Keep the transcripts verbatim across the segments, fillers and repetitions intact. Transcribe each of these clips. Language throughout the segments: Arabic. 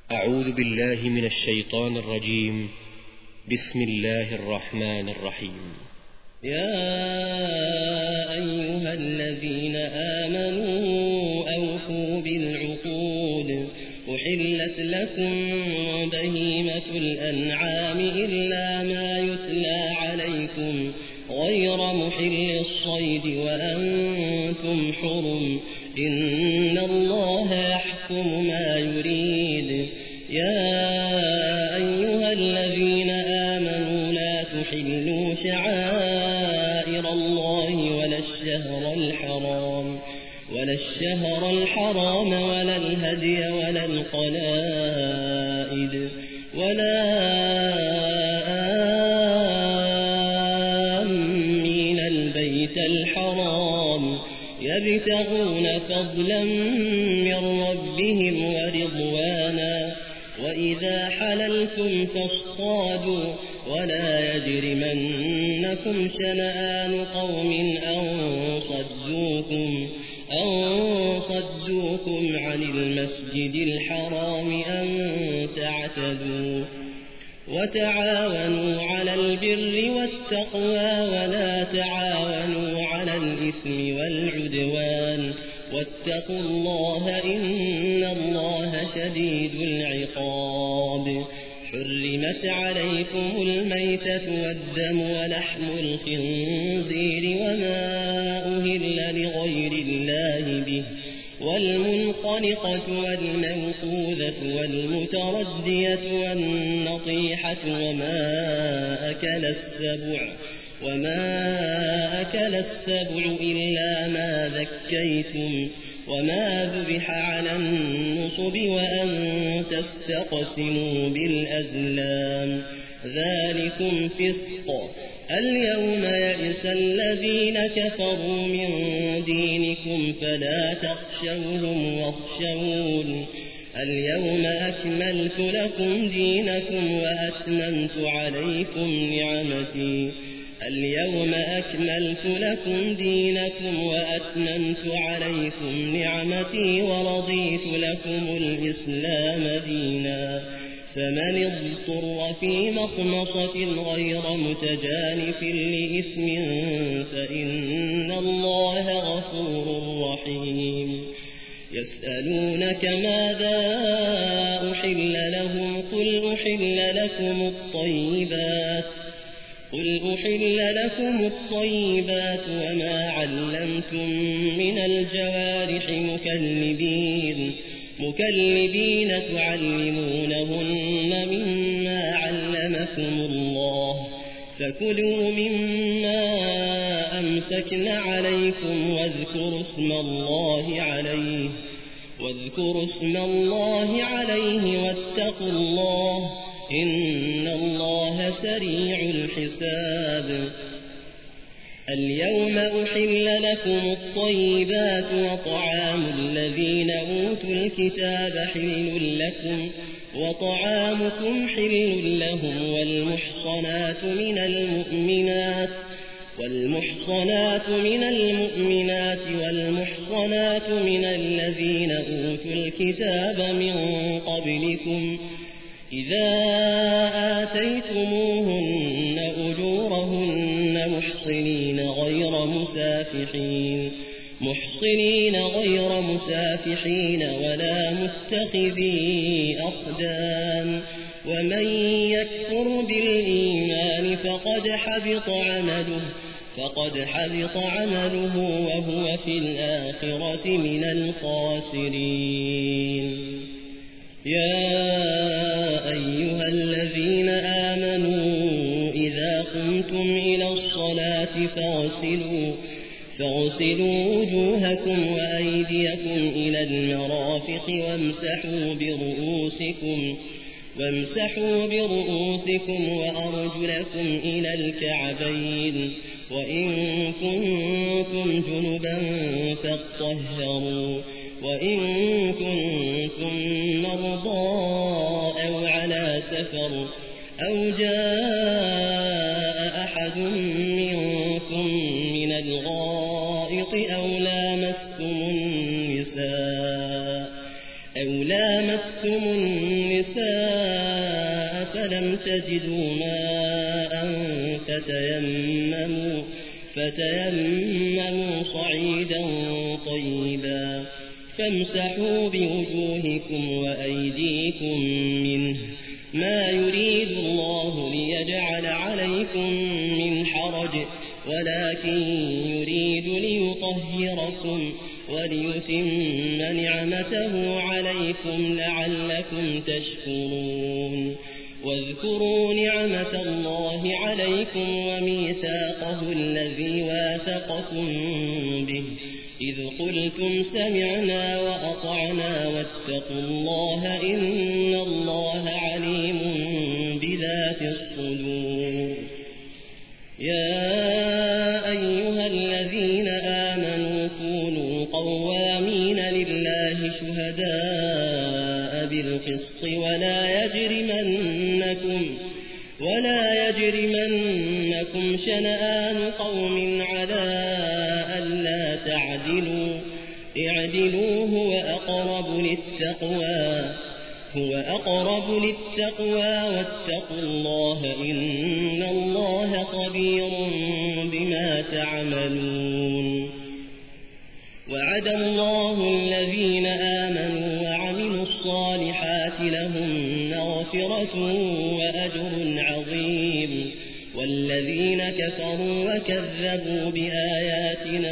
أعوذ بالله من الشيطان الرجيم. بسم الله الرحمن الرحيم. يا أيها الذين آمنوا أوفوا بالعقود أحلت لكم بهيمة الأنعام إلا ما يتلى عليكم غير محل الصيد وأنتم حرم إن الله يحكم ما يريد. يا أيها الذين آمنوا لا تحلوا شعائر الله ولا الشهر الحرام ولا الشهر الحرام ولا الهدي ولا القلائد ولا آمين البيت الحرام يبتغون فضلا من ربهم ورضوانا وإذا حللتم فاصطادوا ولا يجرمنكم شنآن قوم أن صدوكم أن صدوكم عن المسجد الحرام أن تعتدوا وتعاونوا على البر والتقوى ولا تعاونوا على الإثم والعدوان واتقوا الله إن الله شديد العقاب. حرمت عليكم الميتة والدم ولحم الخنزير وما أهل لغير الله به والمنخنقة والموقوذة والمتردية والنطيحة وما أكل السبع وما أكل السبع إلا ما ذكيتم وما ذبح على النصب وأن تستقسموا بالأزلام ذلكم فسق. اليوم يئس الذين كفروا من دينكم فلا تخشوهم واخشون اليوم أكملت لكم دينكم وأتممت عليكم نعمتي اليوم أكملت لكم دينكم وأتممت عليكم نعمتي ورضيت لكم الإسلام دينا. فمن اضطر في مخمصة غير متجانف لإثم فإن الله غفور رحيم. يسألونك ماذا أحل لهم قل أحل لكم الطيبات قل أحل لكم الطيبات وما علمتم من الجوارح مكلبين مكلبين تعلمونهن مما علمكم الله فكلوا مما أمسكن عليكم واذكروا اسم الله عليه واذكروا اسم الله عليه واتقوا الله إن الله سريع الحساب. اليوم أحل لكم الطيبات وطعام الذين أوتوا الكتاب حل لكم وطعامكم حل لهم والمحصنات من المؤمنات والمحصنات من المؤمنات والمحصنات من الذين أوتوا الكتاب من قبلكم إذا آتيتموهن أجورهن محصنين غير مسافحين محصنين غير مسافحين ولا متخذي أخدان ومن يكفر بالإيمان فقد حبط عمله فقد حبط عمله وهو في الآخرة من الخاسرين. يا أيها الذين آمنوا إذا قمتم إلى الصلاة فاغسلوا فاغسلوا وجوهكم وأيديكم إلى المرافق وامسحوا برؤوسكم وامسحوا برؤوسكم وأرجلكم إلى الكعبين وإن كنتم جنبا فاطهروا وإن كنتم مرضى أو على سفر أو جاء أحد منكم من الغائط أو لامستم النساء أو لامستم النساء النساء فلم تجدوا ماء فتيمموا, فتيمموا صعيدا طيبا فامسحوا بوجوهكم وأيديكم منه ما يريد الله ليجعل عليكم من حرج ولكن يريد ليطهركم وليتم نعمته عليكم لعلكم تشكرون. واذكروا نعمة الله عليكم وميثاقه الذي واثقكم به إذ قلتم سمعنا وأطعنا واتقوا الله إن الله عليم بذات الصدور. يا أيها الذين آمنوا كونوا قوامين لله شهداء بالقسط ولا يجرمنكم ولا يجرمنكم شنآن قوم على ألا تعدلوا اعدلوا هو أقرب للتقوى هو أقرب للتقوى واتقوا الله إن الله خبير بما تعملون. وعد الله الذين آمنوا وعملوا الصالحات لهم مغفرة وأجر عظيم والذين كفروا وكذبوا بآياتنا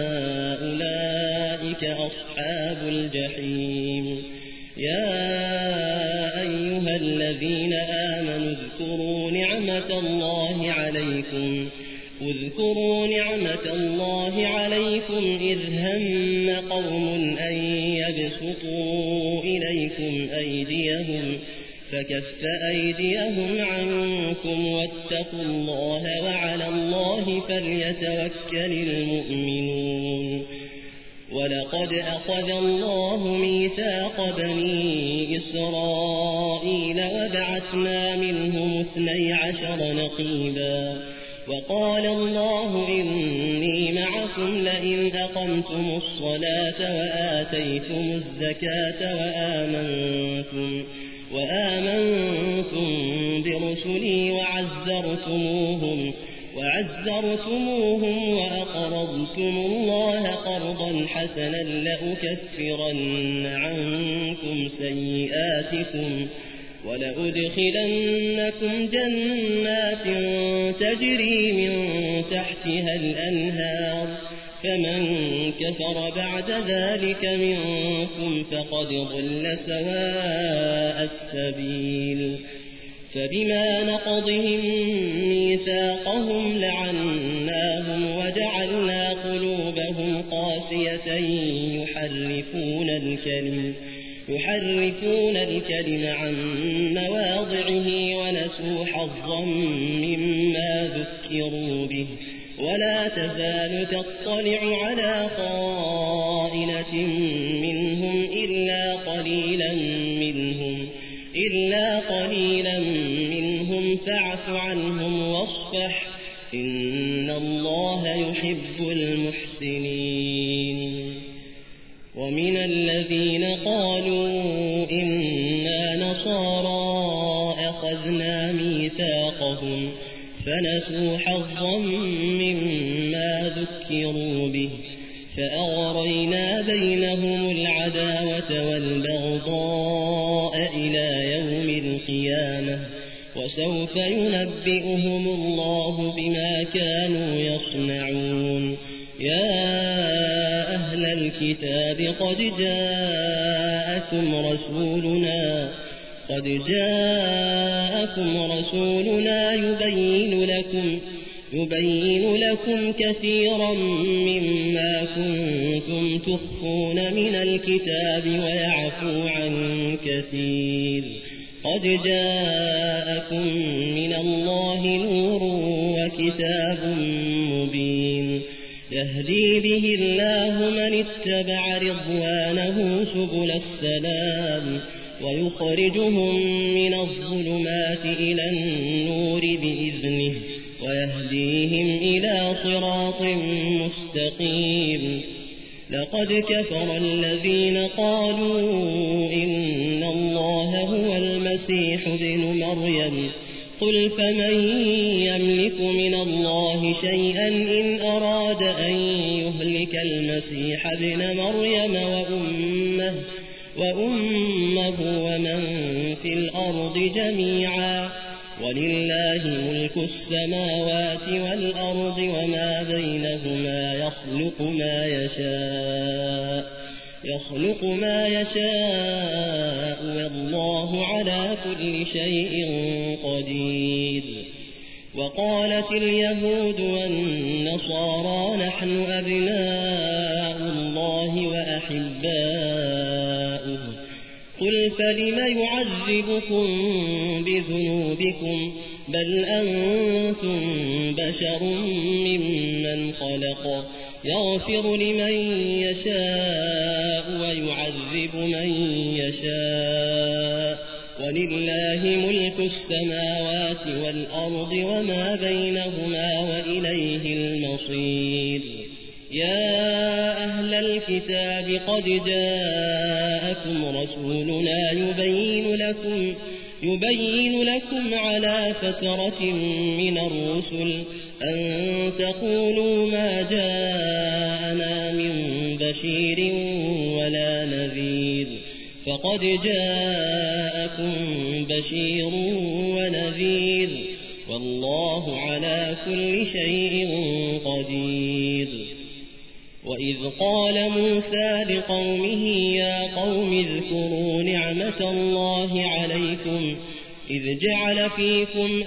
أولئك أصحاب الجحيم. يا أيها الذين آمنوا اذكروا نعمة الله عليكم اذكروا نعمة الله عليكم إذ هم قوم أن يبسطوا إليكم أيديهم فكف أيديهم عنكم واتقوا الله وعلى الله فليتوكل المؤمنون. ولقد أخذ الله ميثاق بني إسرائيل وبعثنا منهم اثني عشر نقيبا وقال الله إني معكم لئن أقمتم الصلاة وآتيتم الزكاة وآمنتم وآمنتم برسلي وعزرتموهم وعزرتموهم وأقرضتم الله قرضا حسنا لأكفرن عنكم سيئاتكم ولأدخلنكم جنات تجري من تحتها الأنهار فمن كفر بعد ذلك منكم فقد ضل سواء السبيل. فبما نقضهم ميثاقهم لعناهم وجعلنا قلوبهم قاسية يحرفون الكلم يحرفون الكلم عن مواضعه ونسوا حظا مما ذكروا به ولا تزال تطلع على خائنة منهم إلا قليلا منهم إلا قليلا منهم فاعف عنهم واصفح إن الله يحب المحسنين. ومن الذين قالوا إنا نصارى أخذنا ميثاقهم فنسوا حظا مما ذكروا به فأغرينا بينهم العداوة والبغضاء إلى يوم القيامة وسوف ينبئهم الله بما كانوا يصنعون. يا أهل الكتاب قد جاءكم رسولنا قد جاءكم رسولنا يبين لكم يبين لكم كثيرا مما كنتم تخفون من الكتاب ويعفو عن كثير قد جاءكم من الله نور وكتاب مبين يهدي به الله من اتبع رضوانه سبل السلام ويخرجهم من الظلمات إلى النور بإذنه ويهديهم إلى صراط مستقيم. لقد كفر الذين قالوا إن الله هو المسيح ابن مريم قل فمن يملك من الله شيئا إن أراد أن يهلك المسيح ابن مريم وأمه, وأمه ومن في الأرض جميعا ولله ملك السماوات والأرض وما بينهما يخلق ما يشاء يخلق ما يشاء والله على كل شيء قدير. وقالت اليهود والنصارى نحن أبناء الله وأحباؤه قل فلم يعذبكم بذنوبكم بل أنتم بشر ممن خلق يغفر لمن يشاء ويعذب من يشاء ولله ملك السماوات والأرض وما بينهما وإليه المصير. يا أهل الكتاب قد جاءكم رسولنا يبين لكم يبين لكم على فترة من الرسل أن تقولوا ما جاءنا من بشير ولا نذير فقد جاءكم بشير ونذير والله على كل شيء قدير. وإذ قال موسى لقومه يا قوم اذكروا نعمة الله عليكم إذ جعل فيكم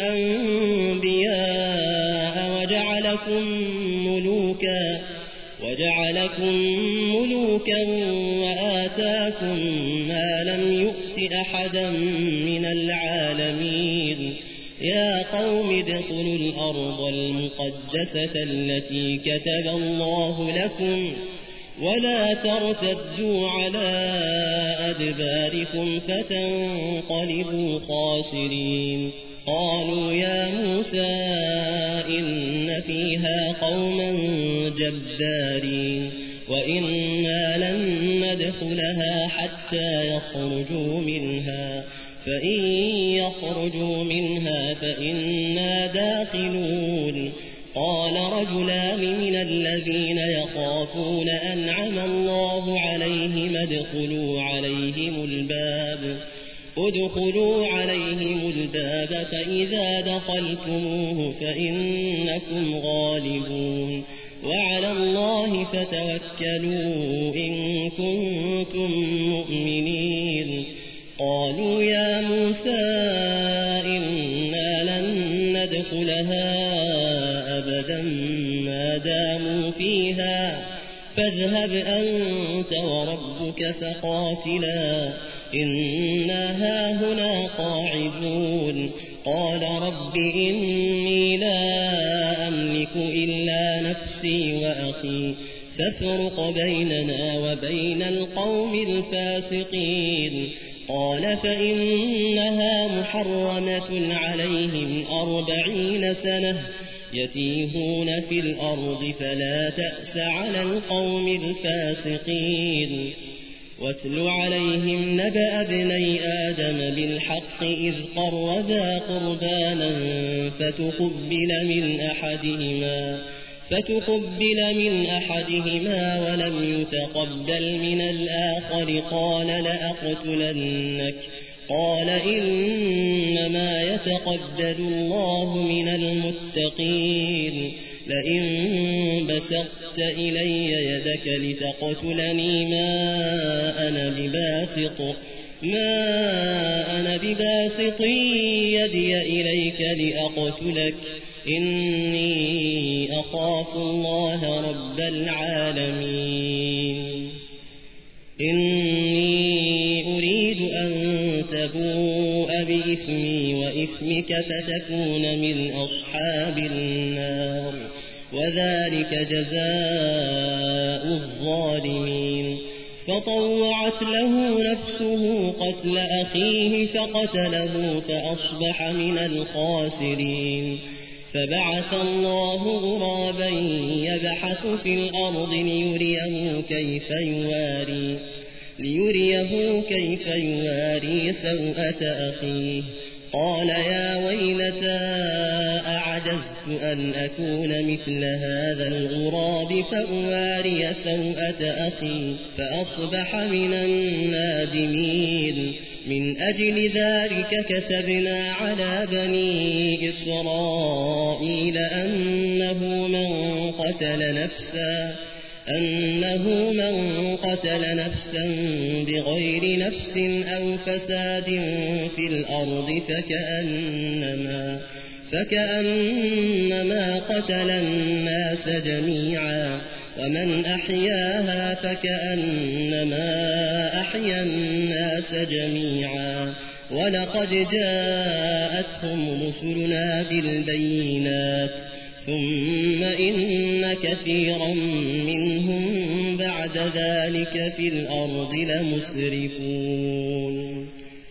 أنبياء وجعلكم ملوكا وجعلكم ملوكا وآتاكم ما لم يؤت أحدا من العالمين. يا قوم ادخلوا الأرض المقدسة التي كتب الله لكم ولا ترتدوا على أدباركم فتنقلبوا خاسرين. قالوا يا موسى إن فيها قوما جبارين وإنا لن ندخلها حتى يخرجوا منها فإن يخرجوا منها فإنا داخلون. قال رجلان من الذين يخافون أنعم الله عليهم ادخلوا عليهم الباب ادخلوا عليهم الباب فإذا دخلتموه فإنكم غالبون وعلى الله فتوكلوا إن كنتم مؤمنين. قالوا يا موسى إنا لن ندخلها أبدا ما داموا فيها فاذهب أنت وربك فقاتلا إنا هاهنا قاعدون. قال رب إني لا أملك إلا نفسي وأخي فافرق بيننا وبين القوم الفاسقين. قال فإنها محرمة عليهم أربعين سنة يتيهون في الأرض فلا تأس على القوم الفاسقين. واتل عليهم نبأ ابني آدم بالحق إذ قربا قربانا فتقبل من أحدهما فتقبل من أحدهما ولم يتقبل من الآخر قال لأقتلنك. قال إنما يتقبل الله من المتقين. لئن بسطت إلي يدك لتقتلني ما أنا بباسط ما أنا بباسط يدي إليك لأقتلك إني أخاف الله رب العالمين. إني أريد أن تبوء بإثمي وإثمك فتكون من أصحاب النار وذلك جزاء الظالمين. فطوعت له نفسه قتل أخيه فقتله فأصبح من الخاسرين. فبعث الله غرابا يبحث في الأرض ليريه كيف يواري ليريه كيف يواري سوءة أخيه قال يا ويلتى أعجزت أن أكون مثل هذا الغراب فأواري سوءة أخي فأصبح من النادمين من أجل ذلك كتبنا على بني إسرائيل أنه من قتل نفسا أنه من قتل نفسا بغير نفس أو فساد في الأرض فكأنما فكأنما قتل الناس جميعا ومن أحياها فكأنما أحيا الناس جميعا ولقد جاءتهم رسلنا بالبينات ثم إن كثيرا منهم بعد ذلك في الأرض لمسرفون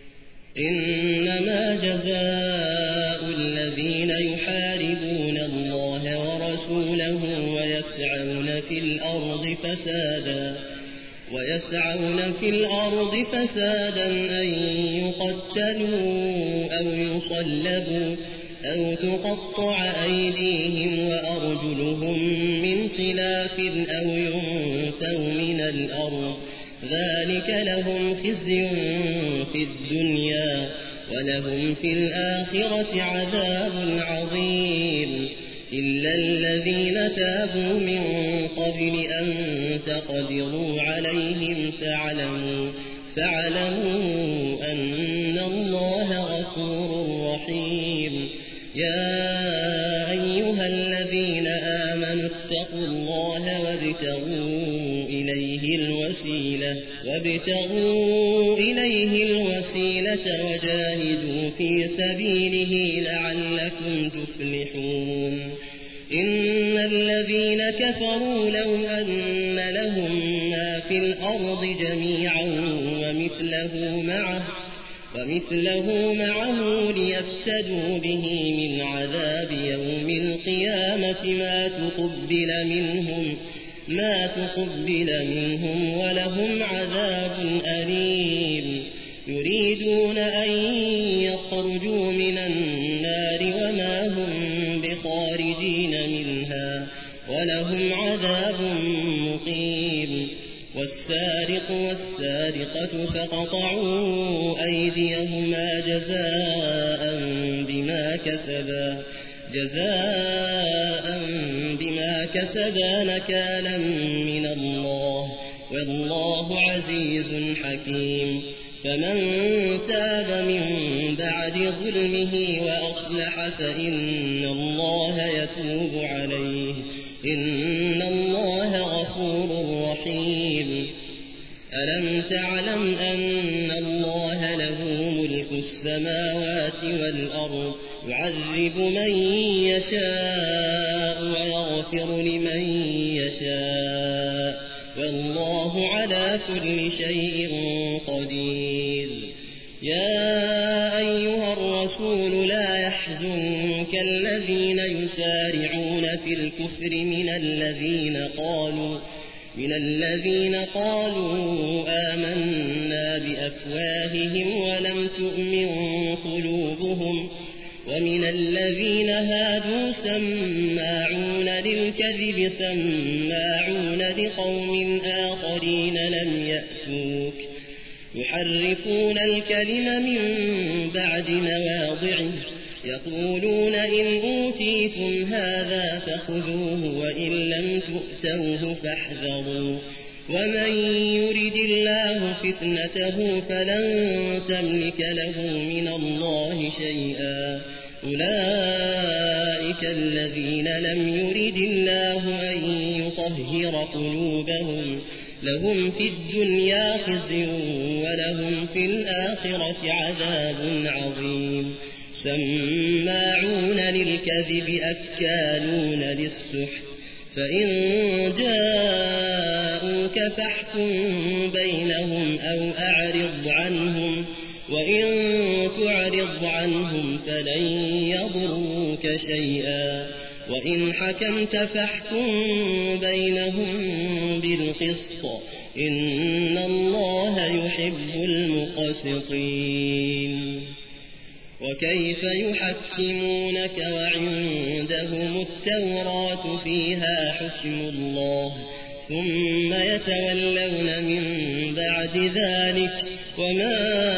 إنما جزاء الذين يحاربون الله ورسوله ويسعون في الأرض فسادا ويسعون في الأرض فسادا أن يقتلوا أو يصلبوا أو تقطع أيديهم وأرجلهم من خلاف أو ينفوا من الأرض ذلك لهم خزي في الدنيا ولهم في الآخرة عذاب عظيم إلا الذين تابوا من قبل أن تقدروا عليهم فاعلموا فاعلموا أن الله غفور رحيم يا أيها الذين آمنوا اتقوا الله وابتغوا إليه الوسيلة وابتغوا إليه الوسيلة وجاهدوا في سبيله لعلكم تفلحون إن الذين كفروا لو أن لهم ما في الأرض جميعا ومثله معه ومثله معه ليفتدوا به من عذاب يوم القيامة ما تقبل منهم ما تقبل منهم ولهم عذاب أليم يريدون أن يخرجوا من النار وما هم بخارجين منها ولهم عذاب مقيم والسارق والسارقة فقطعوا أيديهما جزاء بما كسبا جزاء بما كسبا نكالا من الله والله عزيز حكيم فمن تاب من بعد ظلمه وأصلح فإن الله يتوب عليه إن الله غفور رحيم ألم تعلم أن الله له ملك السماوات والأرض يعذب من يشاء ويغفر لمن يشاء والله على كل شيء قدير يا أيها الرسول لا يحزنك الذين يسارعون في الكفر من الذين قالوا من الذين قالوا آمنا بأفواههم ولم تؤمن قلوبهم ومن الذين هادوا سماعون للكذب سماعون لقوم آخرين لم يأتوك يحرفون الكلم من بعد مواضعه يقولون إن أوتيتم هذا فخذوه وإن لم تؤتوه فاحذروا ومن يرد الله فتنته فلن تملك له من الله شيئا أولئك الذين لم يرد الله أن يطهر قلوبهم لهم في الدنيا خزي ولهم في الآخرة عذاب عظيم سماعون للكذب أكالون للسحت فإن جاءوك فاحكم بينهم أو أعرض عنهم وإن تعرض عنهم فلن يضروك شيئا وإن حكمت فاحكم بينهم بالقسط إن الله يحب المقسطين وكيف يحكمونك وعندهم التوراة فيها حكم الله ثم يتولون من بعد ذلك وما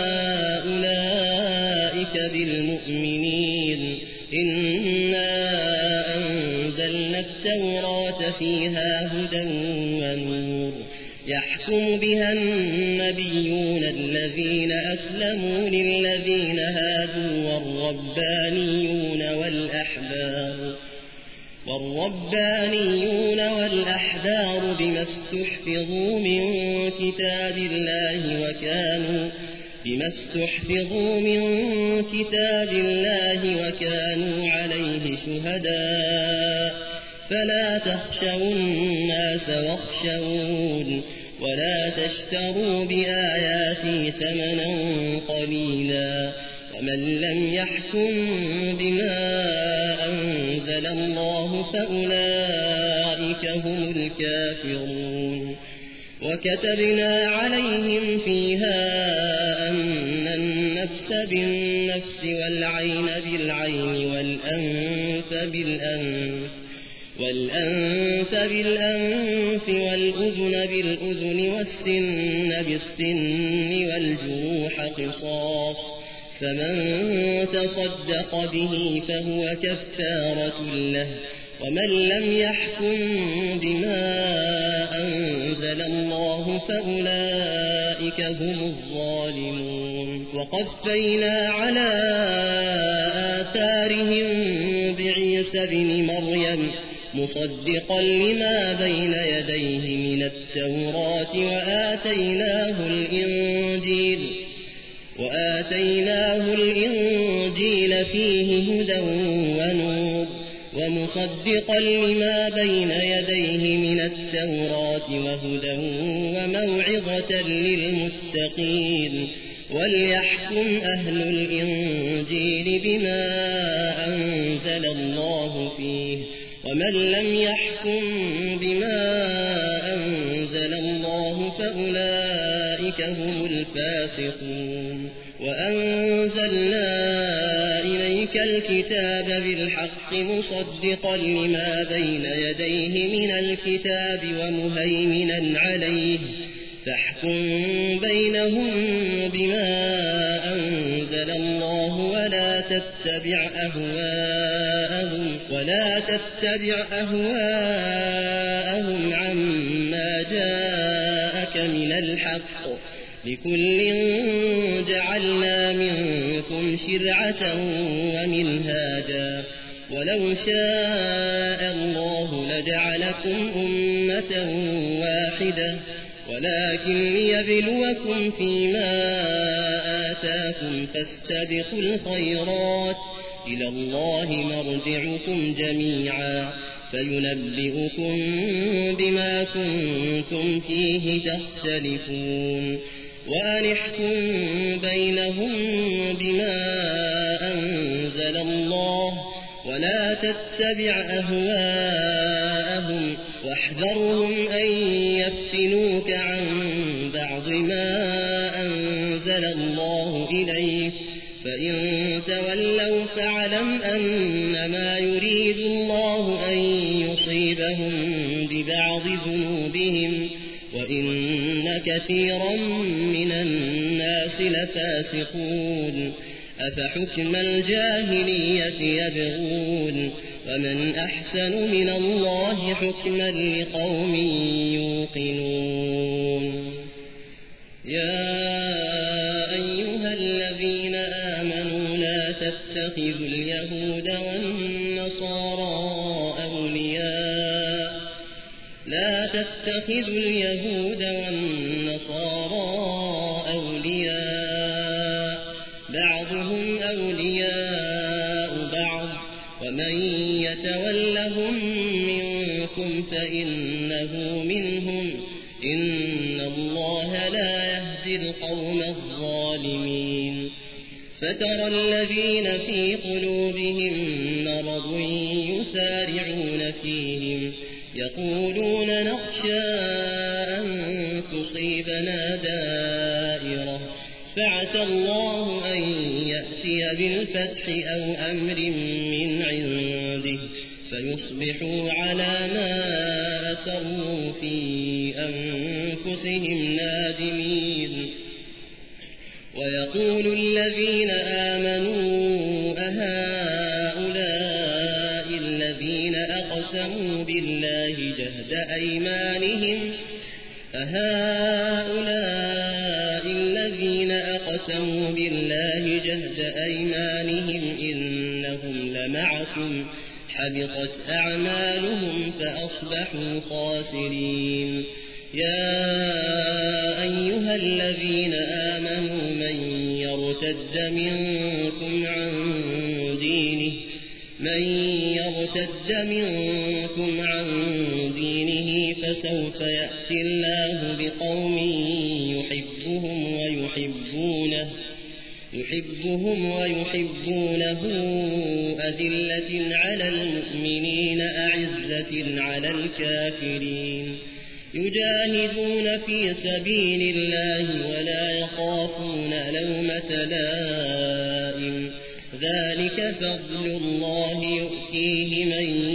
أولئك بالمؤمنين إنا أنزلنا التوراة فيها هدى ونور يحكم بها النبيون الذين أسلموا للذين هادوا والربانيون والأحبار والربانيون والأحبار بما استحفظوا من كتاب الله وكانوا بما استحفظوا من كتاب الله وكانوا عليه شهداء فلا تخشوا الناس واخشون ولا تشتروا بآياتي ثمنا قليلا ومن لم يحكم بما أنزل الله فأولئك هم الكافرون وكتبنا عليهم فيها أن النفس بالنفس والعين بالعين والأنف بالأنف والأنف بالأنف والأذن بالأذن والسن بالسن والجروح قصاص فمن تصدق به فهو كفارة له ومن لم يحكم بما أنزل الله فأولئك هم الظالمون وقفينا على آثارهم بعيسى بن مريم مصدقا لما بين يديه من التوراة وآتيناه الإنجيل وآتيناه الإنجيل فيه هدى ونور ومصدقا لما بين يديه من التوراة وهدى وموعظة للمتقين وليحكم أهل الإنجيل بما أنزل الله فيه ومن لم يحكم بما أنزل الله فأولئك هم الفاسقون وأنزلنا إليك الكتاب بالحق مصدقا لما بين يديه من الكتاب ومهيمنا عليه فاحكم بينهم بما أنزل الله ولا تتبع أهواءهم ولا تتبع أهواءهم عما جاءك من الحق لكل جعلنا منكم شرعة ومنهاجا ولو شاء الله لجعلكم أمة واحدة ولكن ليبلوكم فيما آتاكم فاستبقوا الخيرات إلى الله مرجعكم جميعا فينبئكم بما كنتم فيه تختلفون وأن احكم بينهم بما أنزل الله ولا تتبع أهواءهم واحذرهم أن يفتنوك عن بعض ما أنزل الله إليك فإن تولوا فاعلم أنما يريد الله أن يصيبهم ببعض ذنوبهم وإن كثيرا من الناس لفاسقون أفحكم الجاهلية يبغون ومن أحسن من الله حكما لقوم يوقنون يا أيها الذين آمنوا لا تتخذوا اليهود والنصارى أولياء لا تتخذوا اليهود والنصارى أولياء بعضهم أولياء بعض ومن يتولهم منكم فإنه منهم إن الله لا يهدي القوم الظالمين فترى الذين في قلوبهم مرض يسارعون فيهم يقولون نخشى أن تصيبنا دائرة فعسى الله أن يأتي بالفتح أو أمر من عنده فيصبحوا على ما أسروا في أنفسهم نادمين. ويقول الذين آمنوا أهؤلاء الذين أقسموا بالله جهد أيمانهم أهؤلاء الذين أقسموا بالله جهد أيمانهم إنهم لمعكم حبطت أعمالهم فأصبحوا خاسرين. يا أيها الذين آمنوا من يرتد منكم عن دينه من يرتد منكم عن دينه فسوف يأتي الله بقوم يحبهم ويحبونه يحبهم ويحبونه أذلة على المؤمنين أعزة على الكافرين يجاهدون في سبيل الله ولا يخافون لومة لائم ذلك فضل الله يؤتيه من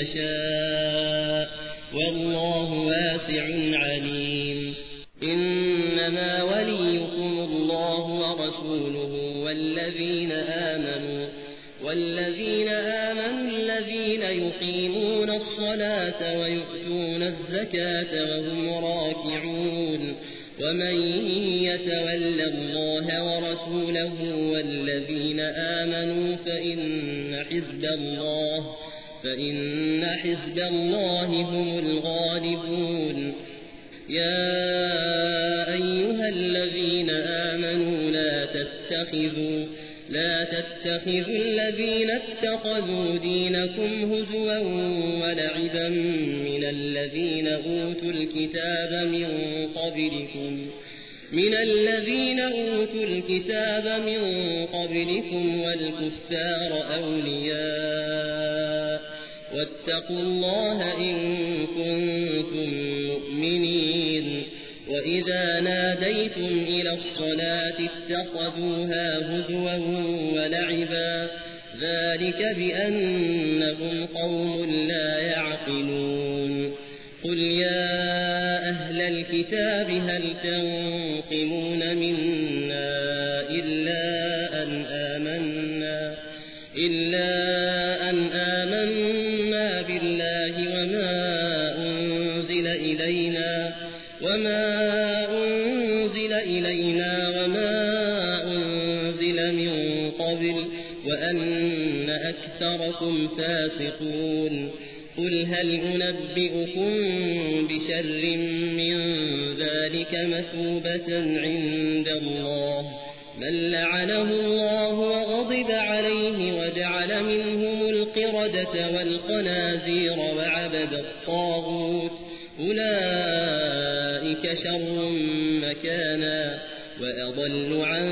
يشاء والله واسع عليم. إنما وليكم الله ورسوله والذين آمنوا والذين آمنوا الذين يقيمون الصلاة ويؤتون الزكاة وهم راكعون. ومن يتول الله ورسوله والذين آمنوا فإن حزب الله فإن حزب الله هم الغالبون. يا أيها الذين آمنوا لا تتخذوا لا تتخذوا الذين اتخذوا دينكم هزوا ولعبا من الذين أوتوا الكتاب من قبلكم من الذين أوتوا الكتاب من قبلكم والكفار أولياء واتقوا الله إن كنتم مؤمنين. وإذا ناديتم إلى الصلاة اتخذوها هزوا ولعبا ذلك بأنهم قوم لا يعقلون. قل يا أهل الكتاب هل تنقمون منا إلا أن آمنا إلا أن آمنا بالله وما أنزل إلينا وما أنزل إلينا وما أنزل من قبل وأن أكثركم فاسقون. قل هل أنبئكم بشر من ذلك مثوبة عند الله من لعنه الله وغضب عليه وجعل منهم القردة والخنازير وعبد الطاغوت أولئك شر مكانا وأضل عن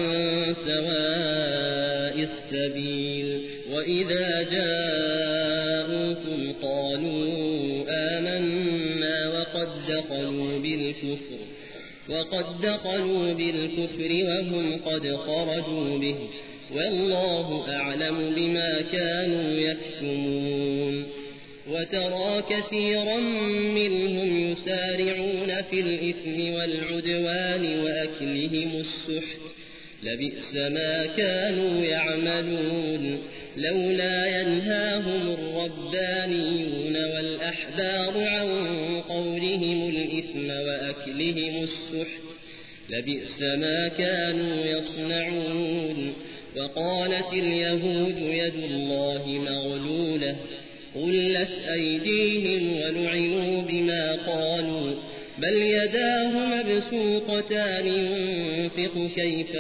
سواء السبيل. وإذا جاءوكم قالوا آمنا وقد دخلوا بالكفر وقد دخلوا بالكفر وهم قد خرجوا به والله أعلم بما كانوا يكتمون. وترى كثيرا منهم يسارعون في الإثم والعدوان وأكلهم السحت لبئس ما كانوا يعملون. لولا ينهاهم الربانيون والأحبار عن قولهم الإثم وأكلهم السحت لبئس ما كانوا يصنعون. وقالت اليهود يد الله مغلولة غلت أيديهم ولعنوا بما قالوا بل يداه مبسوطتان ينفق كيف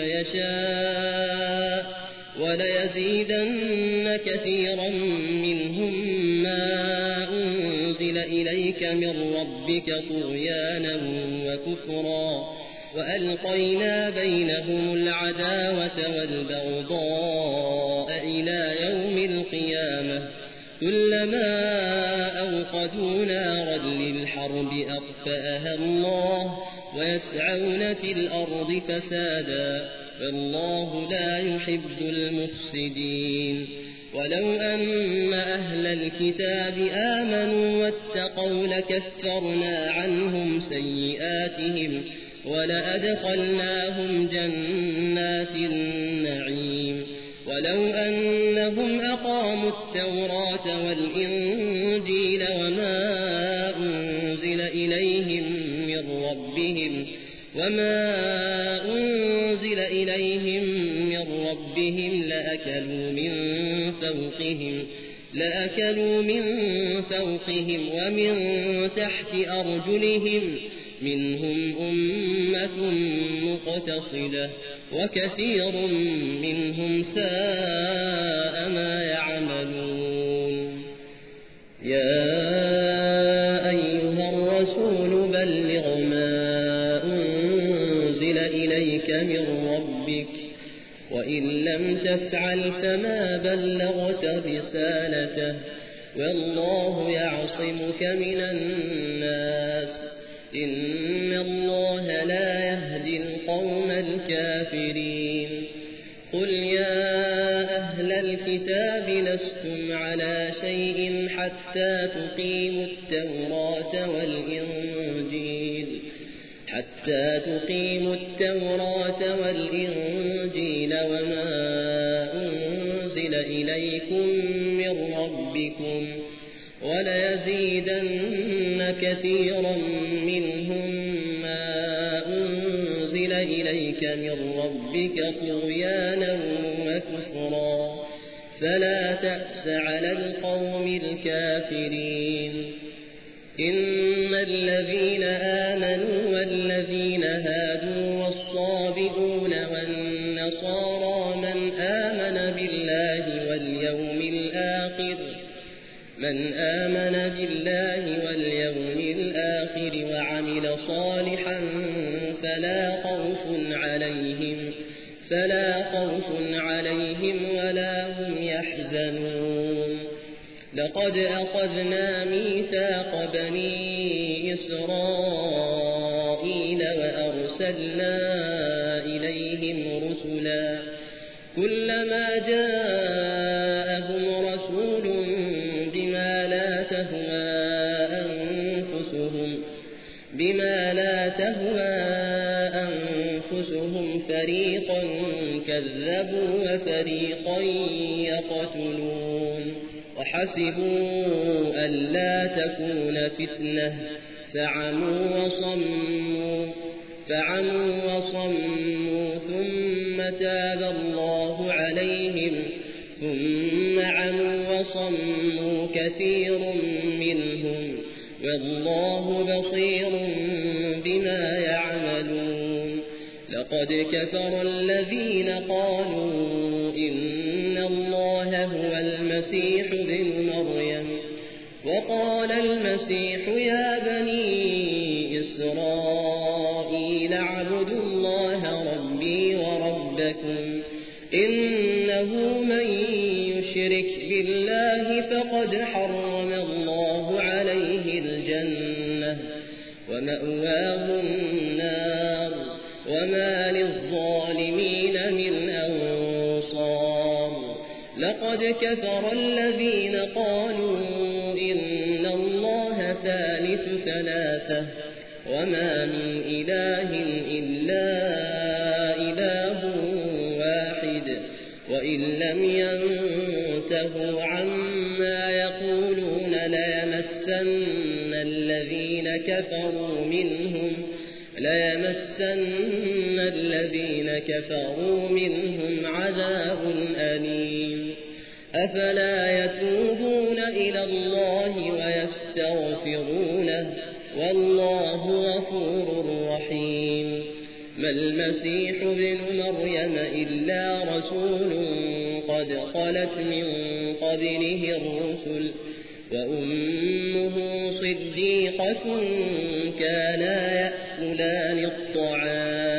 يشاء وليزيدن كثيرا منهم ما أنزل إليك من ربك طغيانا وكفرا وألقينا بينهم العداوة والبغضاء إلى يوم القيامة كلما أوقدوا نارا للحرب أطفأها الله ويسعون في الأرض فسادا فالله لا يحب المفسدين ولو أن أهل الكتاب آمنوا واتقوا لكفرنا عنهم سيئاتهم ولأدخلناهم جنات النعيم ولو أنهم أقاموا التوراة والإنجيل وما أنزل إليهم من ربهم وما أنزل إليهم من ربهم لأكلوا من فوقهم لأكلوا من فوقهم ومن تحت أرجلهم منهم أمة مقتصدة وكثير منهم ساء ما يعملون يا أيها الرسول بلغ ما أنزل إليك من ربك وإن لم تفعل فما بلغت رسالته والله يعصمك من الناس إن الله لا يهدي القوم الكافرين قل يا أهل الكتاب لستم على شيء حتى تقيموا التوراة والإنجيل حتى تقيموا التوراة والإنجيل وما أنزل إليكم من ربكم وليزيدن كثيرا منهم ما أنزل إليك من ربك طغيانا وكفرا فلا تأس على القوم الكافرين إن الذين آمنوا والذين هادوا والصابئون والنصارى من آمن بالله واليوم الآخر من آمن بالله واليوم الآخر وعمل صالحا فلا خوف عليهم فلا خوف عليهم ولا هم يحزنون لقد أخذنا ميثاق بني إسرائيل وأرسلنا إليهم رسلا كلما جاءهم رسول بما لا تهوى أنفسهم بما لا تهوى أنفسهم فريقا كذبوا وفريقا يقتلون وحسبوا ألا تكون فتنة فعموا وصموا فعموا وصموا ثم تاب الله عليهم ثم عموا وصموا كثير منهم والله بصير بما يعملون لقد كفر الذين قالوا إن الله هو المسيح ابن مريم وقال المسيح يا بني إسرائيل اعبدوا الله ربي وربكم إنه من يشرك بالله فقد حرم الله عليه الجنة ومأواه النار وما للظالمين من أنصار لقد كفر الذين قالوا إن الله ثالث ثلاثة وما من إله إلا إله واحد وإن لم ينتهوا عما يقولون ليمسن الذين كفروا منهم ليمسن الذين كفروا منهم عذاب أليم أفلا يتوبون إلى الله ويستغفرونه والله غفور رحيم ما المسيح ابن مريم إلا رسول قد خلت من قبله الرسل وأمه صديقة كانا يأكلان الطعام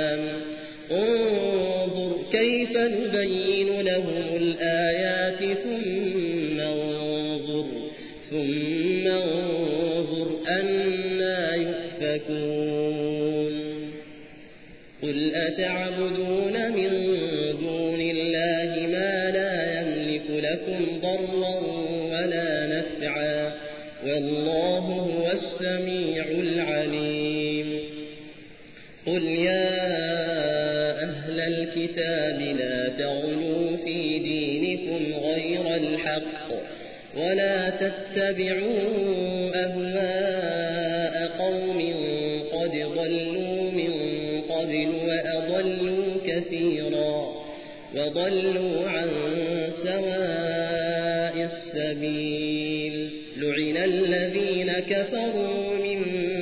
لهم الآيات ثم انظر ثم انظر أنى يؤفكون قل أتعبدون من دون الله ما لا يملك لكم ضرا ولا نفعا والله هو السميع العليم قل يا أهل الكتاب لا تغلوا في دينكم غير الحق ولا تتبعوا أهواء قوم قد ضلوا من قبل وأضلوا كثيرا وضلوا عن سواء السبيل لعن الذين كفروا من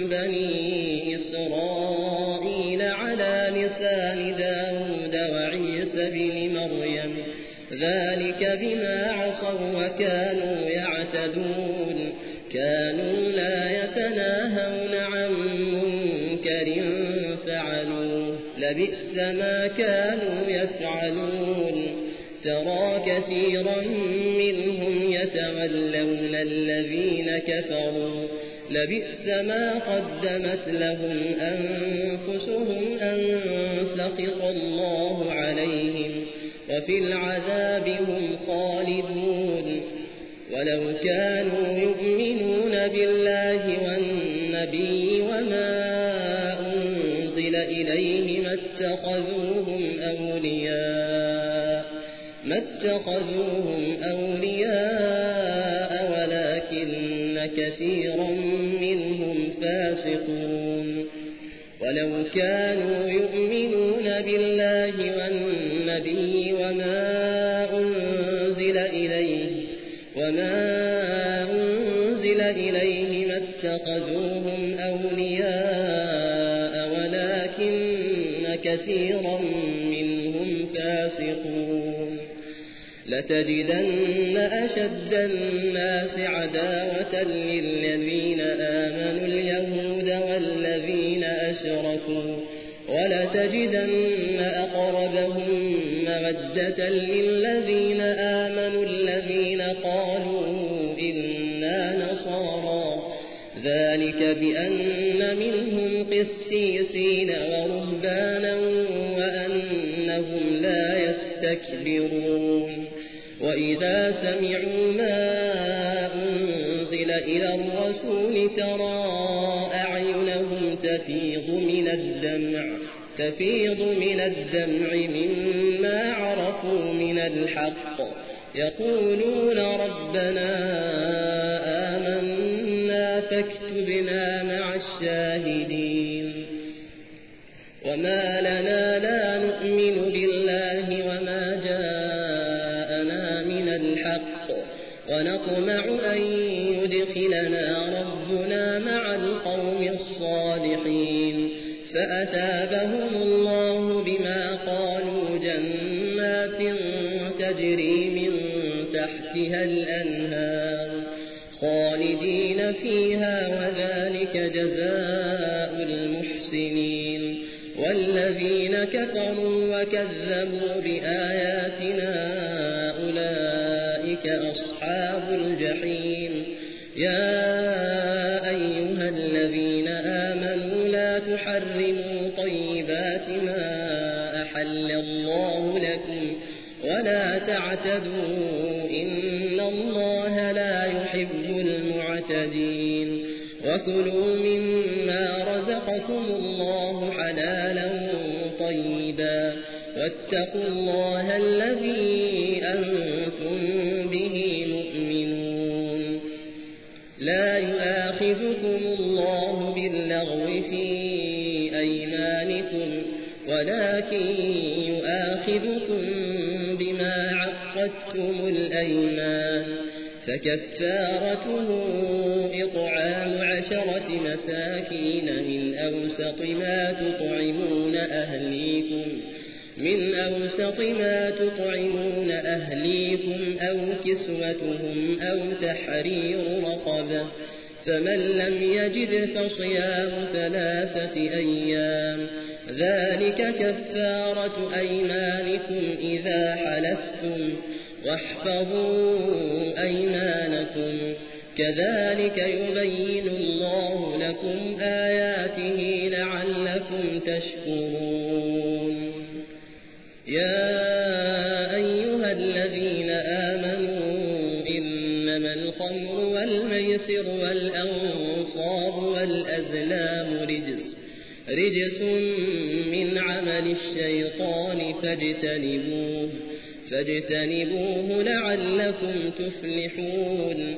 بني إسرائيل على لسان داود وعيسى بن مريم ذلك بما عصوا وكانوا يعتدون كانوا لا يتناهون عن منكر فعلوه لبئس ما كانوا يفعلون ترى كثيرا منهم يتولون الذين كفروا لبئس ما قدمت لهم أنفسهم أن سخط الله عليهم وفي العذاب هم خالدون ولو كانوا يؤمنون بالله والنبي وما أنزل إليه ما اتخذوهم أولياء ما اتخذوهم أولياء ولكن كثيرا منهم فاسقون ولو كانوا يؤمنون بالله والنبي وما أنزل إليه وما أنزل إليه ما اتخذوهم أولياء ولكن كثيرا منهم فاسقون لتجدن أشد الناس عداوة للذين آمنوا اليهود والذين أشركوا ولتجدن أقربهم مودة للذين آمنوا الذين قالوا إنا نصارى ذلك بأن منهم قسيسين ورهبانا وأنهم لا يستكبرون وإذا سمعوا ما أنزل إلى الرسول ترى أعينهم تفيض من الدمع تفيض من الدمع مما عرفوا من الحق يقولون ربنا آمنا فاكتبنا مع الشاهدين وما لنا لا نؤمن بالله وما جاءنا من الحق ونطمع أن يدخلنا ربنا مع القوم الصالحين فأثابهم الله بما قالوا جنات تجري من تحتها الأنهار خالدين فيها وذلك جزاء المحسنين والذين كفروا وكذبوا بآياتنا أولئك أصحاب الجحيم يا أيها الذين آمنوا لا تحرموا طيبات ما أحل الله لكم ولا تعتدوا إن الله لا يحب المعتدين وكلوا مما رزقكم الله حلالا طيبا واتقوا الله الذي أنتم به مؤمنون لا يؤاخذكم الله باللغو في أيمانكم ولكن يؤاخذكم بما عقدتم الأيمان فكفارته إطعام عشرة مساكين من أوسط ما تطعمون أهليكم من أوسط ما تطعمون أهليكم أو كسوتهم أو تحرير رقبة فمن لم يجد فصيام ثلاثة أيام ذلك كفارة أيمانكم إذا حلفتم واحفظوا أيمانكم كذلك يبين الله لكم آياته لعلكم تشكرون يا أيها الذين آمنوا إنما الخمر والميسر والأنصاب والأزلام رجس رجس من عمل الشيطان فاجتنبوه فاجتنبوه لعلكم تفلحون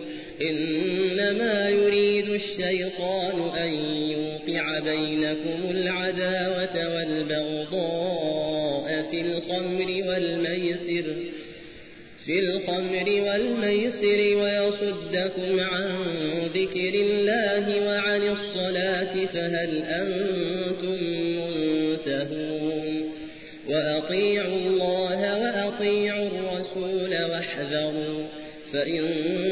إنما يريد الشيطان أن يوقع بينكم العداوة والبغضاء في الخمر والميسر في الخمر والميسر ويصدكم عن ذكر الله وعن الصلاة فهل أنتم منتهون وأطيعوا الله وأطيعوا الرسول واحذروا فإن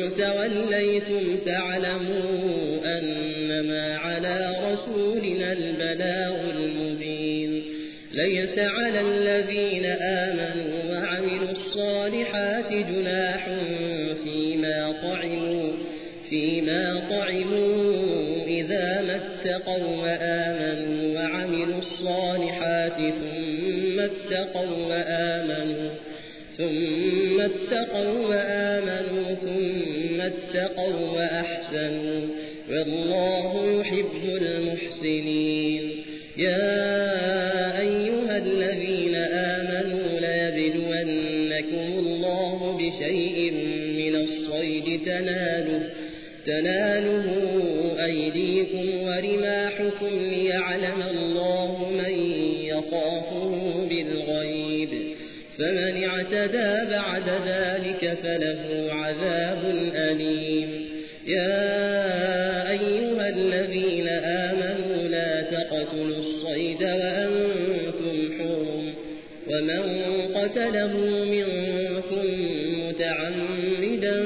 توليتم فاعلموا أنما على رسولنا البلاغ المبين ليس على الذين آمنوا وعملوا الصالحات جناح فيما طعموا فيما طعموا إذا ما اتقوا وآمنوا وعملوا الصالحات ثم اتقوا وآمنوا ثم اتقوا وآمنوا ثم اتقوا وأحسنوا والله يحب المحسنين يا أيها الذين آمنوا ليبلونكم الله بشيء من الصيد تناله تناله أيديكم ورماحكم ليعلم الله من يخافه بالغيب فمن اعتدى بعد ذلك فله عذاب أليم يا أيها الذين آمنوا لا تقتلوا الصيد وأنتم حرم ومن قتله منكم متعمدا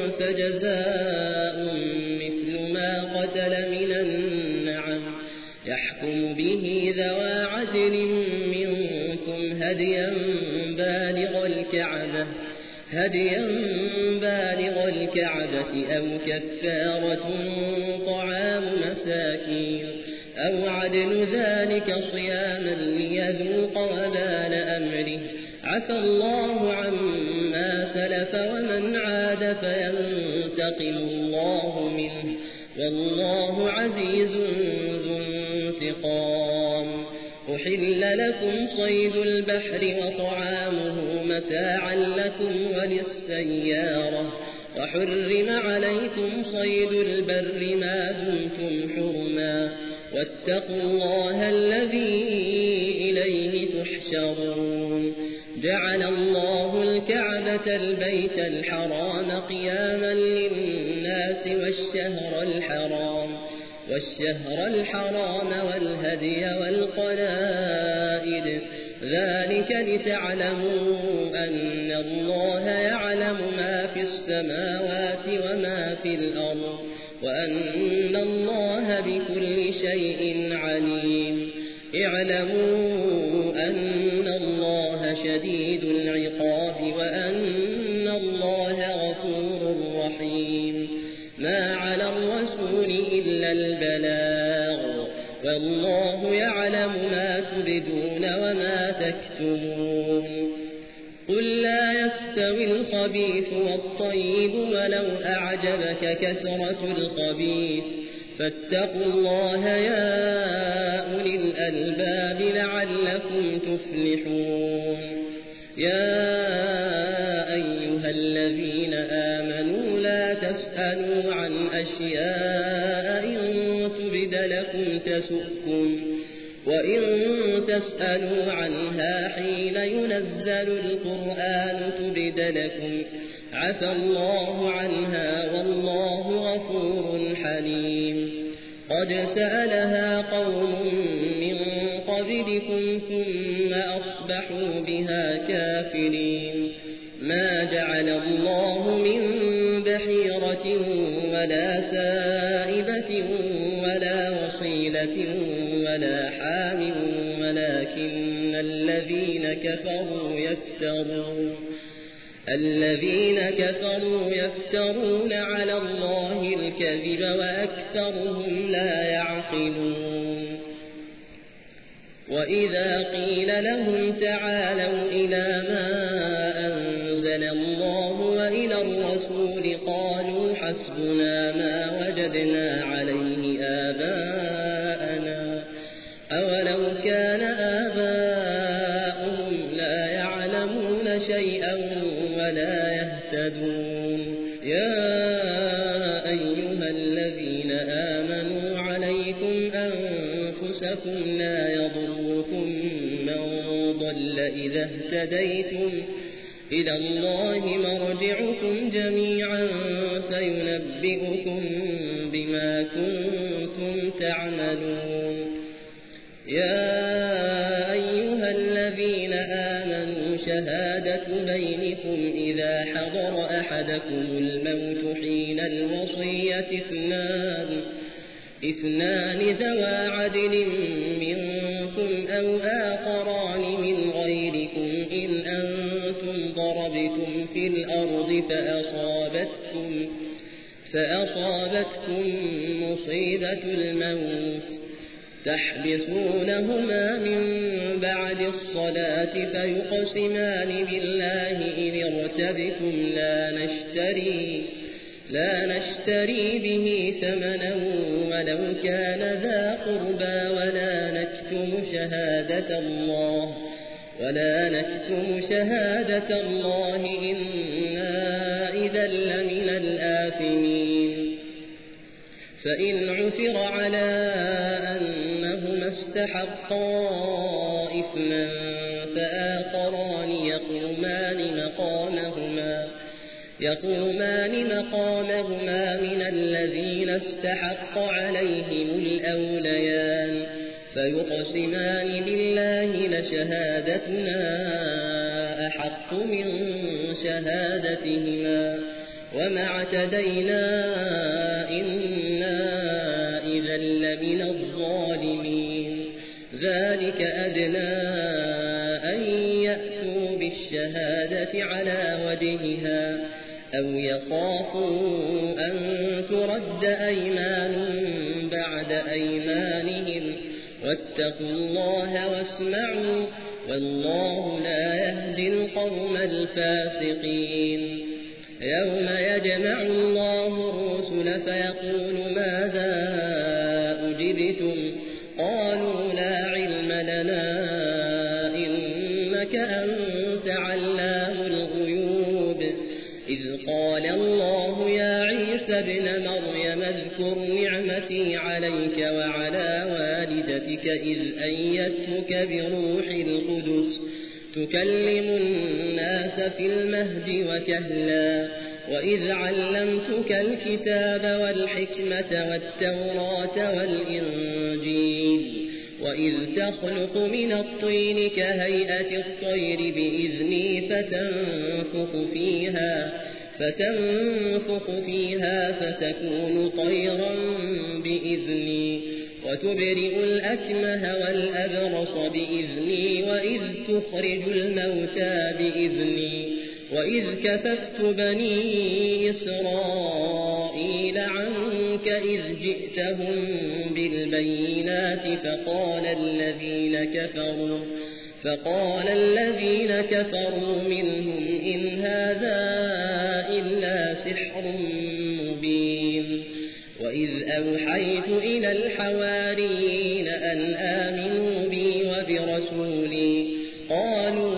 فجزاء مثل ما قتل من النعم يحكم به ذوى عدل منكم هديا بالغ الكعبة هديا بالغ الكعبة أو كفارة طعام مساكين أو عدل ذلك صياما ليذوق وبال أمره عفى الله عما سلف ومن عاد فينتقم الله منه والله عزيز ذو انتقام أحل لكم صيد البحر وطعامه متاعا لكم وللسيارة وحرم عليكم صيد البر ما دمتم حرما واتقوا الله الذي إليه تحشرون جعل الله الكعبة البيت الحرام قياما للناس والشهر الحرام والشهر الحرام والهدي والقلائد ذلك لتعلموا أن الله يعلم ما في السماوات وما في الأرض وأن الله بكل شيء عليم اعلموا أن الله شديد العقاب وأن الله غفور رحيم ما على الرسول إلا البلاغ والله يعلم ما تبدون وما تكتمون قل لا يستوي الخبيث والطيب ولو أعجبك كثرة الخبيث فاتقوا الله يا أولي الألباب لعلكم تفلحون يا أيها الذين آمنوا لا تسألوا عن أشياء إن تبد لكم تسؤكم وإن تسألوا عنها حين ينزل القرآن تبد لكم عفى الله عنها والله غفور حليم قد سألها قوم من قبلكم ثم أصبحوا بها كافرين ما جعل الله من بحيرة ولا سائبة ولا وصيلة ولا حام ولكن الذين كفروا يفترون الذين كفروا يفترون على الله الكذب وأكثرهم لا يعقلون وإذا قيل لهم تعالوا إلى ما أنزل الله وإلى الرسول قالوا حسبنا ما وجدنا عليه آباءنا أولو كان آباؤهم لا يعلمون شيئا ولا يهتدون يا أيها الذين آمنوا عليكم أنفسكم لا يضركم من ضل إذا اهتديتم إلى الله مرجعكم جميعا فينبئكم بما كنتم تعملون يا أيها الذين آمنوا شهادة بينكم إذا حضر أحدكم الموت حين الوصية اثنان اثنان ذوى عدل منكم أو آخران من غيركم إن أنتم ضربتم في الأرض فأصابتكم, فأصابتكم مصيبة الموت تحبسونهما من بعد الصلاة فيقسمان بالله إن ارتبتم لا نشتري لا نشتري به ثمنا ولو كان ذا قربى ولا نكتم شهادة الله ولا نكتم شهادة الله إنا إذا لمن الآثمين فإن عثر على أنهما استحقا إثما فآخران يقومان مقامهما يقومان مقامهما من الذين استحق عليهم الأوليان فيقسمان بالله لشهادتنا أحق من شهادتهما وما اعتدينا إنا إذا لمن الظالمين ذلك أدنى أن يأتوا بالشهادة على وجهها أو يخافوا أن ترد أيمان بعد أيمانهم واتقوا الله واسمعوا والله لا يهدي القوم الفاسقين يوم يجمع الله الرسل فيقول ماذا أجبتم قالوا لا علم لنا إنك أنت علام الغيوب إذ قال الله يا عيسى ابن مريم اذكر نعمتي عليك وعلى والدتك إذ أيدتك بروح القدس تكلم الناس في المهد وكهلا وإذ علمتك الكتاب والحكمة والتوراة والإنجيل وإذ تخلق من الطين كهيئة الطير بإذني فتنفخ فيها فتنفخ فيها فتكون طيرا بإذني وتبرئ الأكمه والأبرص بإذني وإذ تخرج الموتى بإذني وإذ كففت بني إسرائيل عنك إذ جئتهم بالبينات فقال الذين كفروا فقال الذين كفروا منهم إن هذا إلا سحر مبين وإذ أوحيت إلى الحواريين أن آمنوا بي وبرسولي قالوا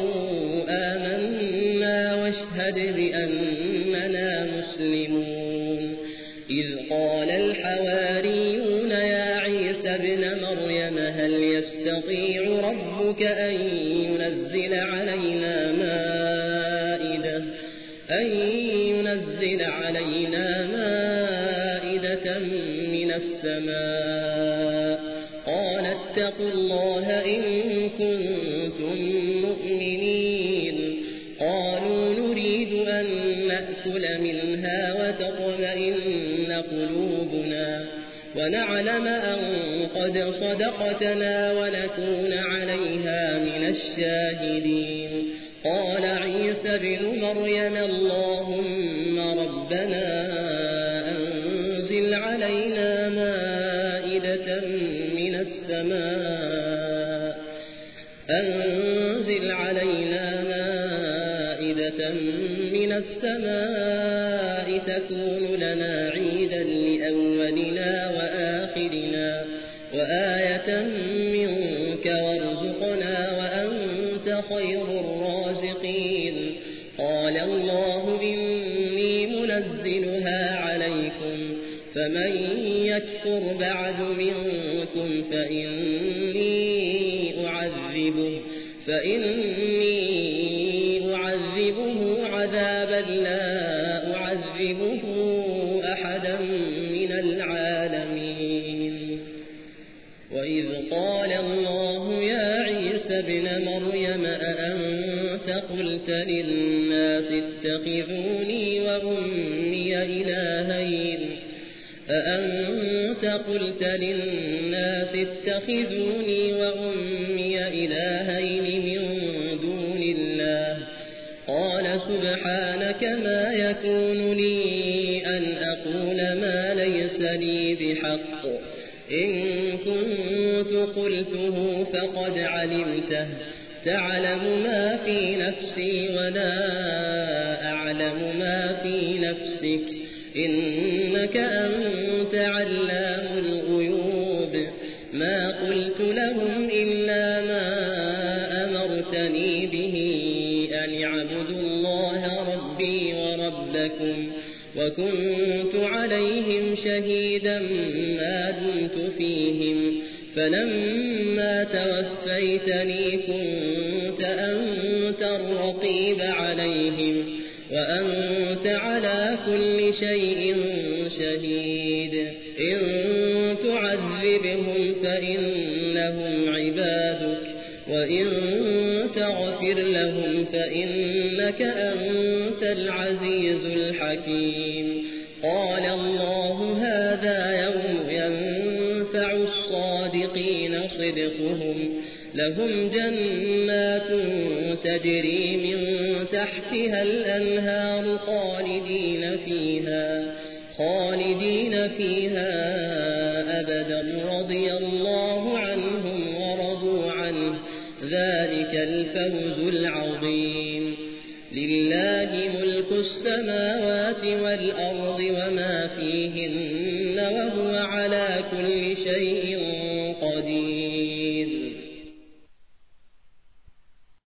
آمنا واشهد بأننا مسلمون إذ قال الحواريون يا عيسى ابن مريم هل يستطيع ربك أن ينزل علينا مائدة أن ينزل علينا مائدة من السماء قال اتقوا الله إن كنتم مؤمنين قالوا نريد أن نأكل منها وتطمئن قلوبنا ونعلم أن قد صدقتنا ونكون عليها من الشاهدين. قال عيسى ابن مريم اللهم ربنا أنزل علينا مائدة من السماء أنزل علينا مائدة من السماء تكون لنا عيدا لأولنا وآخرنا وآية منك وارزقنا وأنت خير الرازقين. قال الله إني منزلها عليكم فمن يكفر بعد منكم فإني أعذبه فإني أعذبه عذابا لا أعذبه أحدا من العالمين. وإذ قال الله يا عيسى ابن مريم أأنت قلت للناس اتخذوني وأمي إلهين أأنت قلت للناس اتخذوني وأمي إلهين من دون الله قال سبحانك ما يكون لي أن أقول ما ليس لي بحق إن كنت قلته فقد علمته تعلم ما في نفسي ولا أعلم ما في نفسك إنك أنت علام الغيوب. ما قلت لهم إلا ما أمرتني به أن اعبدوا الله ربي وربكم وكنت عليهم شهيدا ما دمت فيهم فلما توفيتني كنت أنت الرقيب عليهم وأنت على كل شيء شهيد. إن تعذبهم فإنهم عبادك وإن تغفر لهم فإنك أنت العزيز الحكيم. قال الله هذا يوم ينفع الصادقين صدقهم لهم جنات تجري من تحتها الأنهار خالدين فيها خالدين فيها أبدا رضي الله عنهم ورضوا عنه ذلك الفوز العظيم. لله ملك السماوات والأرض وما فيهن